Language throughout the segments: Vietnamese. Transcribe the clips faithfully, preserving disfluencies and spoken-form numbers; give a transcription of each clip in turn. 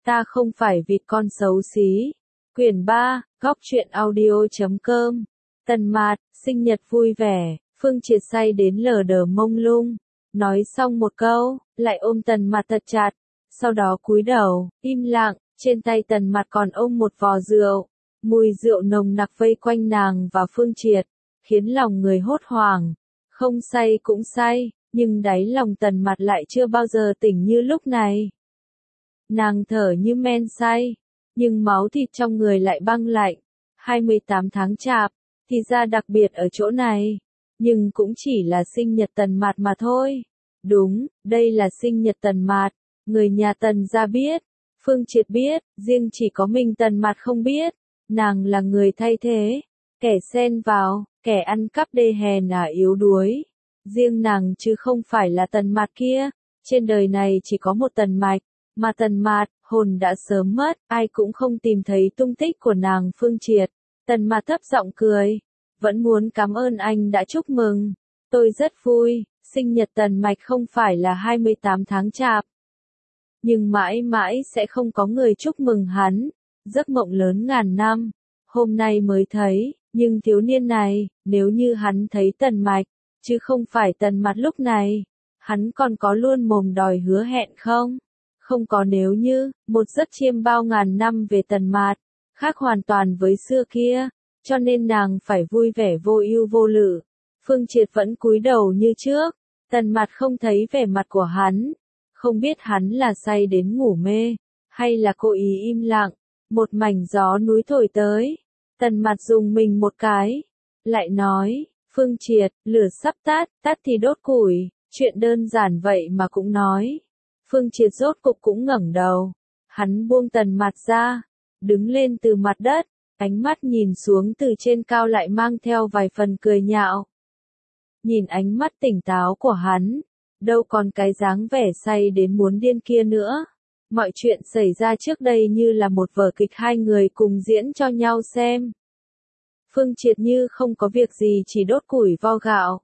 Ta không phải vịt con xấu xí. Quyển ba, góc truyện audio chấm com. Tần Mạt, sinh nhật vui vẻ, Phương Triệt say đến lờ đờ mông lung. Nói xong một câu, lại ôm Tần Mạt thật chặt. Sau đó cúi đầu, im lặng, trên tay Tần Mạt còn ôm một vò rượu. Mùi rượu nồng nặc vây quanh nàng và Phương Triệt, khiến lòng người hốt hoảng. Không say cũng say, nhưng đáy lòng Tần Mạt lại chưa bao giờ tỉnh như lúc này. Nàng thở như men say, nhưng máu thịt trong người lại băng lạnh. hai mươi tám tháng chạp, thì ra đặc biệt ở chỗ này, nhưng cũng chỉ là sinh nhật Tần Mạt mà thôi. Đúng, đây là sinh nhật Tần Mạt, người nhà Tần gia biết, Phương Triệt biết, riêng chỉ có mình Tần Mạt không biết. Nàng là người thay thế, kẻ xen vào, kẻ ăn cắp đê hèn à yếu đuối. Riêng nàng chứ không phải là Tần Mạt kia, trên đời này chỉ có một Tần Mạch, mà Tần Mạt, hồn đã sớm mất, ai cũng không tìm thấy tung tích của nàng. Phương Triệt. Tần Mạt thấp giọng cười, vẫn muốn cảm ơn anh đã chúc mừng. Tôi rất vui, sinh nhật Tần Mạch không phải là hai mươi tám tháng chạp. Nhưng mãi mãi sẽ không có người chúc mừng hắn. Giấc mộng lớn ngàn năm, hôm nay mới thấy, nhưng thiếu niên này, nếu như hắn thấy Tần Mạch, chứ không phải Tần Mạt lúc này, hắn còn có luôn mồm đòi hứa hẹn không? Không có nếu như, một giấc chiêm bao ngàn năm về Tần Mạt, khác hoàn toàn với xưa kia, cho nên nàng phải vui vẻ vô ưu vô lự. Phương Triệt vẫn cúi đầu như trước, Tần Mạt không thấy vẻ mặt của hắn, không biết hắn là say đến ngủ mê, hay là cố ý im lặng. Một mảnh gió núi thổi tới, Tần Mạt dùng mình một cái, lại nói, Phương Triệt, lửa sắp tắt, tắt thì đốt củi, chuyện đơn giản vậy mà cũng nói. Phương Triệt rốt cục cũng ngẩng đầu, hắn buông Tần Mạt ra, đứng lên từ mặt đất, ánh mắt nhìn xuống từ trên cao lại mang theo vài phần cười nhạo. Nhìn ánh mắt tỉnh táo của hắn, đâu còn cái dáng vẻ say đến muốn điên kia nữa. Mọi chuyện xảy ra trước đây như là một vở kịch hai người cùng diễn cho nhau xem. Phương Triệt như không có việc gì chỉ đốt củi vo gạo,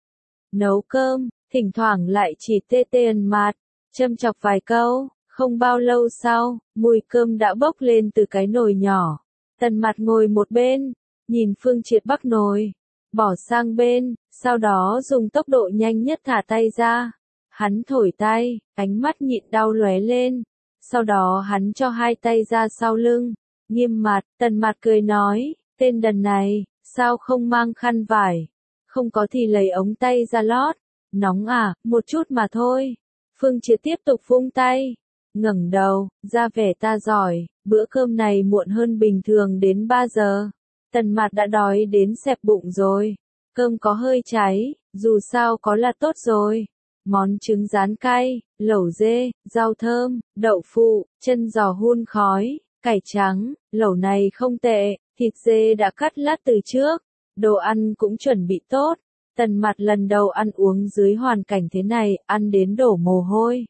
nấu cơm, thỉnh thoảng lại chỉ tê tê ẩn Mạt, châm chọc vài câu. Không bao lâu sau, mùi cơm đã bốc lên từ cái nồi nhỏ. Tần Mạt ngồi một bên, nhìn Phương Triệt bắc nồi, bỏ sang bên, sau đó dùng tốc độ nhanh nhất thả tay ra. Hắn thổi tay, ánh mắt nhịn đau lóe lên. Sau đó hắn cho hai tay ra sau lưng, nghiêm mặt. Tần Mạt cười nói, tên đần này, sao không mang khăn vải? Không có thì lấy ống tay ra lót. Nóng à, một chút mà thôi. Phương Triệt tiếp tục vung tay, ngẩng đầu, ra vẻ ta giỏi, bữa cơm này muộn hơn bình thường đến ba giờ. Tần Mạt đã đói đến xẹp bụng rồi, cơm có hơi cháy, dù sao có là tốt rồi. Món trứng rán cay, lẩu dê, rau thơm, đậu phụ, chân giò hun khói, cải trắng, lẩu này không tệ, thịt dê đã cắt lát từ trước, đồ ăn cũng chuẩn bị tốt. Tần Mạt lần đầu ăn uống dưới hoàn cảnh thế này, ăn đến đổ mồ hôi.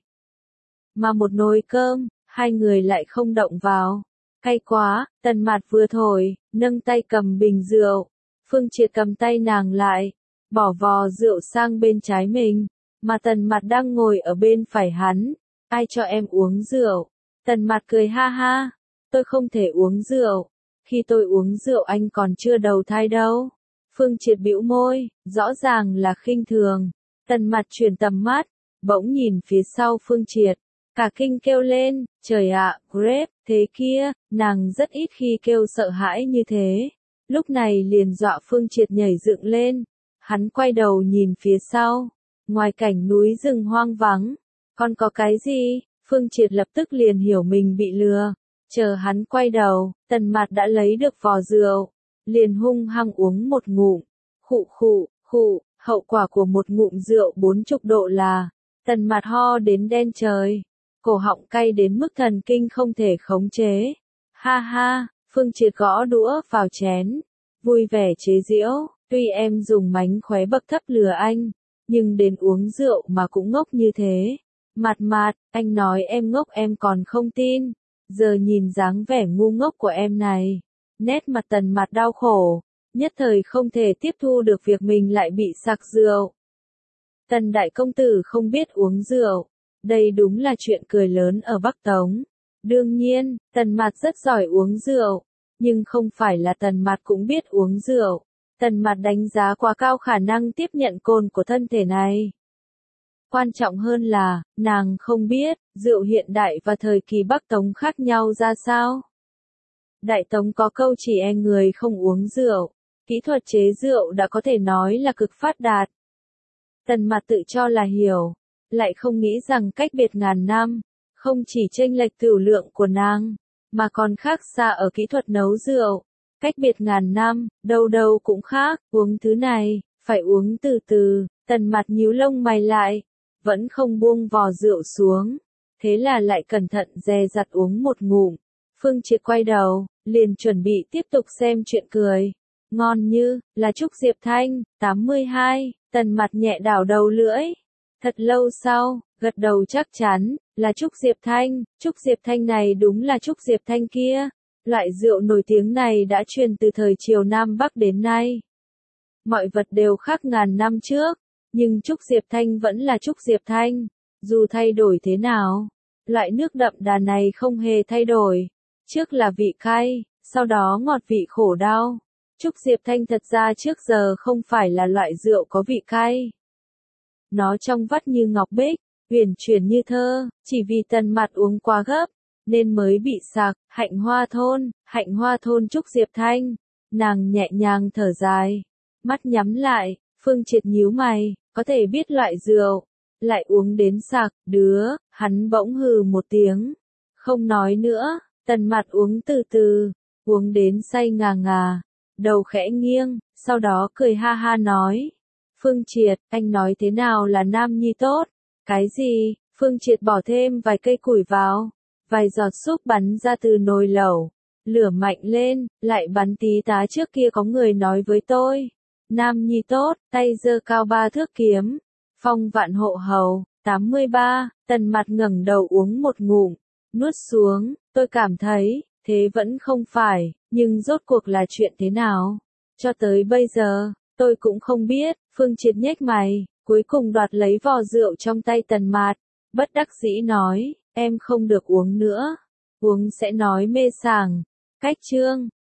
Mà một nồi cơm, hai người lại không động vào. Cay quá, Tần Mạt vừa thổi, nâng tay cầm bình rượu. Phương Triệt cầm tay nàng lại, bỏ vò rượu sang bên trái mình. Mà Tần Mạt đang ngồi ở bên phải hắn. Ai cho em uống rượu? Tần Mạt cười ha ha. Tôi không thể uống rượu. Khi tôi uống rượu anh còn chưa đầu thai đâu. Phương Triệt bĩu môi, rõ ràng là khinh thường. Tần Mạt chuyển tầm mắt, bỗng nhìn phía sau Phương Triệt. Cả kinh kêu lên, trời ạ, Grape, thế kia, nàng rất ít khi kêu sợ hãi như thế. Lúc này liền dọa Phương Triệt nhảy dựng lên. Hắn quay đầu nhìn phía sau. Ngoài cảnh núi rừng hoang vắng, còn có cái gì? Phương Triệt lập tức liền hiểu mình bị lừa. Chờ hắn quay đầu, Tần Mạt đã lấy được vò rượu, liền hung hăng uống một ngụm. Khụ khụ, khụ, hậu quả của một ngụm rượu bốn chục độ là, Tần Mạt ho đến đen trời, cổ họng cay đến mức thần kinh không thể khống chế. Ha ha, Phương Triệt gõ đũa vào chén, vui vẻ chế giễu, tuy em dùng mánh khóe bậc thấp lừa anh, nhưng đến uống rượu mà cũng ngốc như thế. Mạt Mạt, anh nói em ngốc em còn không tin, giờ nhìn dáng vẻ ngu ngốc của em này. Nét mặt Tần Mạt đau khổ, nhất thời không thể tiếp thu được việc mình lại bị sặc rượu. Tần đại công tử không biết uống rượu, đây đúng là chuyện cười lớn ở Bắc Tống. Đương nhiên, Tần Mạt rất giỏi uống rượu, nhưng không phải là Tần Mạt cũng biết uống rượu. Tần Mạt đánh giá quá cao khả năng tiếp nhận cồn của thân thể này. Quan trọng hơn là, nàng không biết, rượu hiện đại và thời kỳ Bắc Tống khác nhau ra sao. Đại Tống có câu chỉ e người không uống rượu, kỹ thuật chế rượu đã có thể nói là cực phát đạt. Tần Mạt tự cho là hiểu, lại không nghĩ rằng cách biệt ngàn năm, không chỉ chênh lệch tửu lượng của nàng, mà còn khác xa ở kỹ thuật nấu rượu. Cách biệt ngàn năm, đâu đâu cũng khác, uống thứ này, phải uống từ từ. Tần Mạt nhíu lông mày lại, vẫn không buông vò rượu xuống, thế là lại cẩn thận dè dặt uống một ngụm. Phương Triệt quay đầu, liền chuẩn bị tiếp tục xem chuyện cười. Ngon như, là Trúc Diệp Thanh, tám mươi hai, Tần Mạt nhẹ đảo đầu lưỡi. Thật lâu sau, gật đầu chắc chắn, là Trúc Diệp Thanh, Trúc Diệp Thanh này đúng là Trúc Diệp Thanh kia. Loại rượu nổi tiếng này đã truyền từ thời triều Nam Bắc đến nay. Mọi vật đều khác ngàn năm trước, nhưng Trúc Diệp Thanh vẫn là Trúc Diệp Thanh, dù thay đổi thế nào. Loại nước đậm đà này không hề thay đổi. Trước là vị cay, sau đó ngọt vị khổ đau. Trúc Diệp Thanh thật ra trước giờ không phải là loại rượu có vị cay. Nó trong vắt như ngọc bích, huyền chuyển như thơ, chỉ vì Tần Mạt uống quá gấp, nên mới bị sặc. Hạnh Hoa Thôn, Hạnh Hoa Thôn Trúc Diệp Thanh. Nàng nhẹ nhàng thở dài, mắt nhắm lại. Phương Triệt nhíu mày, có thể biết loại rượu, lại uống đến sặc, đứa, hắn bỗng hừ một tiếng, không nói nữa. Tần Mạt uống từ từ, uống đến say ngà ngà, đầu khẽ nghiêng, sau đó cười ha ha nói. Phương Triệt, anh nói thế nào là nam nhi tốt? Cái gì? Phương Triệt bỏ thêm vài cây củi vào, vài giọt súp bắn ra từ nồi lẩu, lửa mạnh lên, lại bắn tí tá trước kia có người nói với tôi. Nam nhi tốt, tay giơ cao ba thước kiếm, phong vạn hộ hầu, tám mươi ba, Tần Mạt ngẩng đầu uống một ngụm, nuốt xuống, tôi cảm thấy, thế vẫn không phải, nhưng rốt cuộc là chuyện thế nào? Cho tới bây giờ, tôi cũng không biết. Phương Triệt nhếch mày, cuối cùng đoạt lấy vò rượu trong tay Tần Mạt, bất đắc dĩ nói, em không được uống nữa, uống sẽ nói mê sảng. Cách chương